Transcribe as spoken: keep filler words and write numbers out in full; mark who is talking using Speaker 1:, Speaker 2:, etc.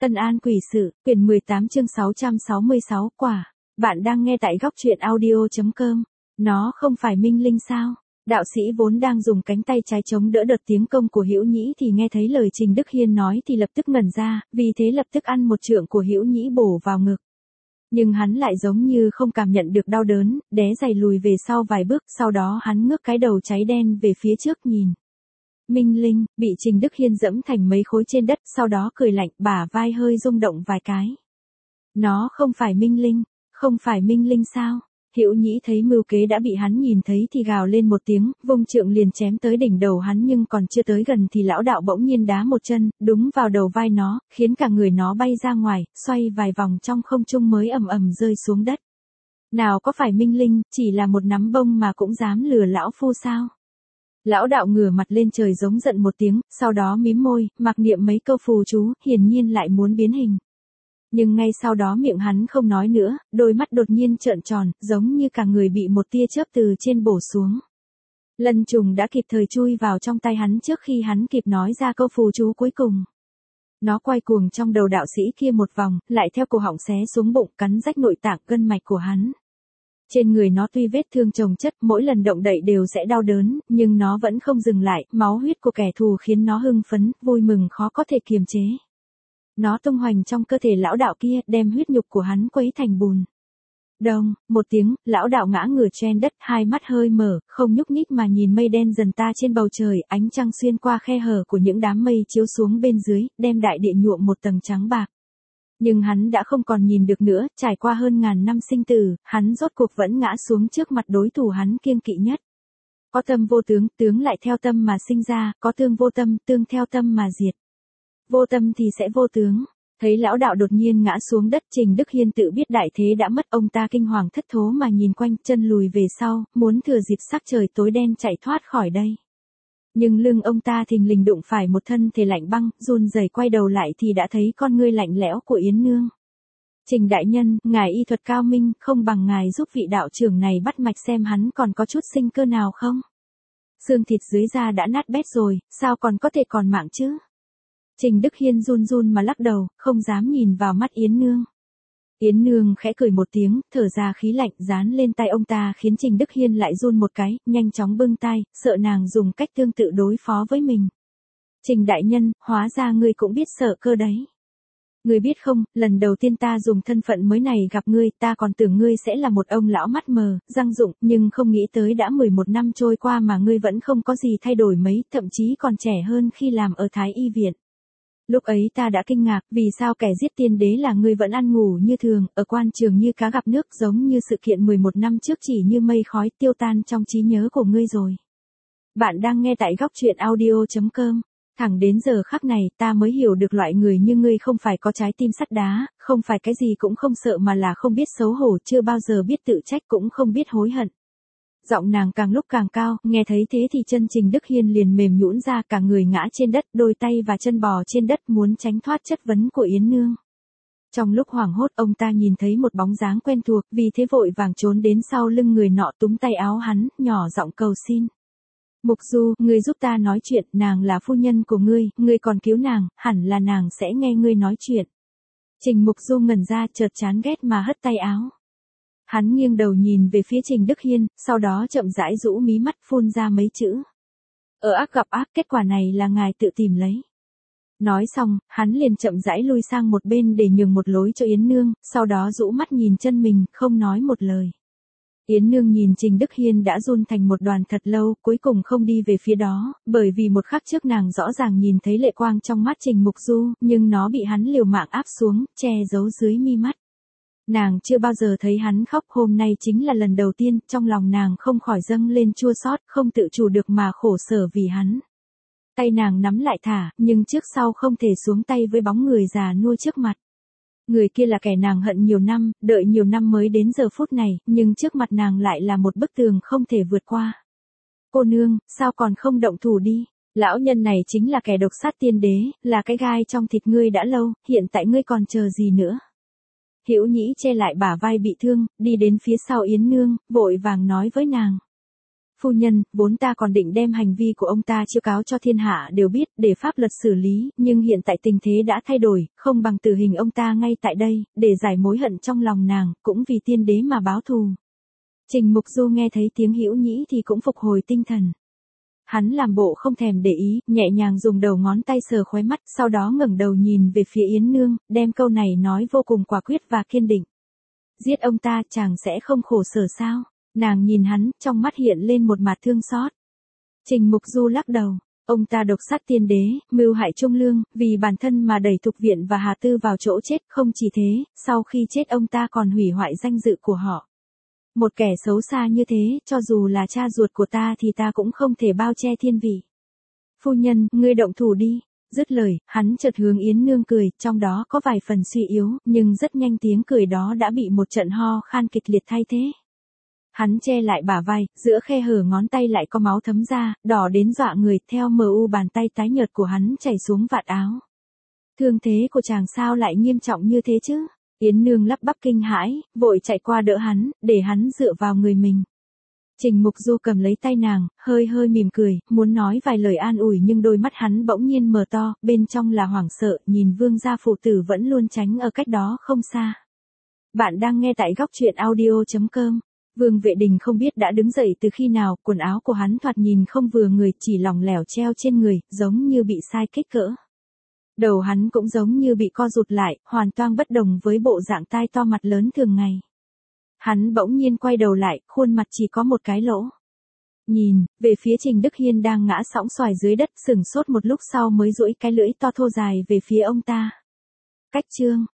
Speaker 1: Ân An Quỷ Sự, quyển mười tám chương sáu trăm sáu mươi sáu, quả. Bạn đang nghe tại góc truyện audio chấm com. Nó không phải minh linh sao? Đạo sĩ vốn đang dùng cánh tay trái chống đỡ đợt tiến công của Hữu Nhĩ thì nghe thấy lời Trình Đức Hiên nói thì lập tức ngẩn ra, vì thế lập tức ăn một trượng của Hữu Nhĩ bổ vào ngực. Nhưng hắn lại giống như không cảm nhận được đau đớn, đé giày lùi về sau vài bước, sau đó hắn ngước cái đầu cháy đen về phía trước nhìn. Minh linh, bị Trình Đức Hiên dẫm thành mấy khối trên đất, sau đó cười lạnh, bả vai hơi rung động vài cái. Nó không phải minh linh, không phải minh linh sao? Hữu Nhĩ thấy mưu kế đã bị hắn nhìn thấy thì gào lên một tiếng, vung trượng liền chém tới đỉnh đầu hắn, nhưng còn chưa tới gần thì lão đạo bỗng nhiên đá một chân, đúng vào đầu vai nó, khiến cả người nó bay ra ngoài, xoay vài vòng trong không trung mới ầm ầm rơi xuống đất. Nào có phải minh linh, chỉ là một nắm bông mà cũng dám lừa lão phu sao? Lão đạo ngửa mặt lên trời giống giận một tiếng, sau đó mím môi, mặc niệm mấy câu phù chú, hiển nhiên lại muốn biến hình. Nhưng ngay sau đó miệng hắn không nói nữa, đôi mắt đột nhiên trợn tròn, giống như cả người bị một tia chớp từ trên bổ xuống. Lân trùng đã kịp thời chui vào trong tay hắn trước khi hắn kịp nói ra câu phù chú cuối cùng. Nó quay cuồng trong đầu đạo sĩ kia một vòng, lại theo cổ họng xé xuống bụng, cắn rách nội tạng gân mạch của hắn. Trên người nó tuy vết thương chồng chất, mỗi lần động đậy đều sẽ đau đớn, nhưng nó vẫn không dừng lại, máu huyết của kẻ thù khiến nó hưng phấn, vui mừng khó có thể kiềm chế. Nó tung hoành trong cơ thể lão đạo kia, đem huyết nhục của hắn quấy thành bùn. Đông, một tiếng, lão đạo ngã ngửa trên đất, hai mắt hơi mở, không nhúc nhích mà nhìn mây đen dần ta trên bầu trời, ánh trăng xuyên qua khe hở của những đám mây chiếu xuống bên dưới, đem đại địa nhuộm một tầng trắng bạc. Nhưng hắn đã không còn nhìn được nữa, trải qua hơn ngàn năm sinh tử, hắn rốt cuộc vẫn ngã xuống trước mặt đối thủ hắn kiêng kỵ nhất. Có tâm vô tướng, tướng lại theo tâm mà sinh ra, có tương vô tâm, tương theo tâm mà diệt. Vô tâm thì sẽ vô tướng. Thấy lão đạo đột nhiên ngã xuống đất, Trình Đức Hiên tự biết đại thế đã mất, ông ta kinh hoàng thất thố mà nhìn quanh, chân lùi về sau, muốn thừa dịp sắc trời tối đen chạy thoát khỏi đây. Nhưng lưng ông ta thình lình đụng phải một thân thể lạnh băng, run rẩy quay đầu lại thì đã thấy con ngươi lạnh lẽo của Yến Nương. Trình đại nhân, ngài y thuật cao minh, không bằng ngài giúp vị đạo trưởng này bắt mạch xem hắn còn có chút sinh cơ nào không? Xương thịt dưới da đã nát bét rồi, sao còn có thể còn mạng chứ? Trình Đức Hiên run run mà lắc đầu, không dám nhìn vào mắt Yến Nương. Yến Nương khẽ cười một tiếng, thở ra khí lạnh dán lên tay ông ta khiến Trình Đức Hiên lại run một cái, nhanh chóng bưng tay, sợ nàng dùng cách tương tự đối phó với mình. Trình đại nhân, hóa ra ngươi cũng biết sợ cơ đấy. Ngươi biết không, lần đầu tiên ta dùng thân phận mới này gặp ngươi, ta còn tưởng ngươi sẽ là một ông lão mắt mờ, răng rụng, nhưng không nghĩ tới đã mười một năm trôi qua mà ngươi vẫn không có gì thay đổi mấy, thậm chí còn trẻ hơn khi làm ở Thái Y viện. Lúc ấy ta đã kinh ngạc, vì sao kẻ giết tiên đế là ngươi vẫn ăn ngủ như thường, ở quan trường như cá gặp nước, giống như sự kiện mười một năm trước chỉ như mây khói tiêu tan trong trí nhớ của ngươi rồi. Bạn đang nghe tại góc truyện audio chấm com. Thẳng đến giờ khắc này ta mới hiểu được loại người như ngươi không phải có trái tim sắt đá, không phải cái gì cũng không sợ mà là không biết xấu hổ, chưa bao giờ biết tự trách cũng không biết hối hận. Giọng nàng càng lúc càng cao, nghe thấy thế thì chân Trình Đức Hiên liền mềm nhũn ra, cả người ngã trên đất, đôi tay và chân bò trên đất muốn tránh thoát chất vấn của Yến Nương. Trong lúc hoảng hốt ông ta nhìn thấy một bóng dáng quen thuộc, vì thế vội vàng trốn đến sau lưng người nọ túm tay áo hắn, nhỏ giọng cầu xin. Mục Du, ngươi giúp ta nói chuyện, nàng là phu nhân của ngươi, ngươi còn cứu nàng, hẳn là nàng sẽ nghe ngươi nói chuyện. Trình Mục Du ngẩn ra, chợt chán ghét mà hất tay áo. Hắn nghiêng đầu nhìn về phía Trình Đức Hiên, sau đó chậm rãi rũ mí mắt phun ra mấy chữ. Ở ác gặp ác, kết quả này là ngài tự tìm lấy. Nói xong, hắn liền chậm rãi lui sang một bên để nhường một lối cho Yến Nương, sau đó rũ mắt nhìn chân mình, không nói một lời. Yến Nương nhìn Trình Đức Hiên đã run thành một đoàn thật lâu, cuối cùng không đi về phía đó, bởi vì một khắc trước nàng rõ ràng nhìn thấy lệ quang trong mắt Trình Mục Du, nhưng nó bị hắn liều mạng áp xuống, che giấu dưới mi mắt. Nàng chưa bao giờ thấy hắn khóc, hôm nay chính là lần đầu tiên, trong lòng nàng không khỏi dâng lên chua xót, không tự chủ được mà khổ sở vì hắn. Tay nàng nắm lại thả, nhưng trước sau không thể xuống tay với bóng người già nua trước mặt. Người kia là kẻ nàng hận nhiều năm, đợi nhiều năm mới đến giờ phút này, nhưng trước mặt nàng lại là một bức tường không thể vượt qua. Cô nương, sao còn không động thủ đi? Lão nhân này chính là kẻ độc sát tiên đế, là cái gai trong thịt ngươi đã lâu, hiện tại ngươi còn chờ gì nữa? Hữu Nhĩ che lại bả vai bị thương, đi đến phía sau Yến Nương, vội vàng nói với nàng. Phu nhân, vốn ta còn định đem hành vi của ông ta chiếu cáo cho thiên hạ đều biết để pháp luật xử lý, nhưng hiện tại tình thế đã thay đổi, không bằng tử hình ông ta ngay tại đây, để giải mối hận trong lòng nàng, cũng vì tiên đế mà báo thù. Trình Mục Du nghe thấy tiếng hữu nhĩ thì cũng phục hồi tinh thần. Hắn làm bộ không thèm để ý, nhẹ nhàng dùng đầu ngón tay sờ khóe mắt, sau đó ngẩng đầu nhìn về phía Yến Nương, đem câu này nói vô cùng quả quyết và kiên định. Giết ông ta chàng sẽ không khổ sở sao? Nàng nhìn hắn, trong mắt hiện lên một mặt thương xót. Trình Mục Du lắc đầu, ông ta độc sát tiên đế, mưu hại Trung Lương, vì bản thân mà đẩy Thục Viện và Hà Tư vào chỗ chết, không chỉ thế, sau khi chết ông ta còn hủy hoại danh dự của họ. Một kẻ xấu xa như thế, cho dù là cha ruột của ta thì ta cũng không thể bao che thiên vị. Phu nhân, ngươi động thủ đi. Dứt lời, hắn chợt hướng Yến Nương cười, trong đó có vài phần suy yếu, nhưng rất nhanh tiếng cười đó đã bị một trận ho khan kịch liệt thay thế. Hắn che lại bả vai, giữa khe hở ngón tay lại có máu thấm ra, đỏ đến dọa người, theo mờ u bàn tay tái nhợt của hắn chảy xuống vạt áo. Thương thế của chàng sao lại nghiêm trọng như thế chứ? Yến Nương lắp bắp kinh hãi, vội chạy qua đỡ hắn, để hắn dựa vào người mình. Trình Mục Du cầm lấy tay nàng, hơi hơi mỉm cười, muốn nói vài lời an ủi nhưng đôi mắt hắn bỗng nhiên mở to, bên trong là hoảng sợ, nhìn Vương gia phụ tử vẫn luôn tránh ở cách đó không xa. Bạn đang nghe tại góc truyện audio chấm com. Vương Vệ Đình không biết đã đứng dậy từ khi nào, quần áo của hắn thoạt nhìn không vừa người, chỉ lỏng lẻo treo trên người, giống như bị sai kích cỡ. Đầu hắn cũng giống như bị co rụt lại, hoàn toàn bất đồng với bộ dạng tai to mặt lớn thường ngày. Hắn bỗng nhiên quay đầu lại, khuôn mặt chỉ có một cái lỗ. Nhìn, về phía Trình Đức Hiên đang ngã sõng xoài dưới đất, sửng sốt một lúc sau mới duỗi cái lưỡi to thô dài về phía ông ta. Cách chương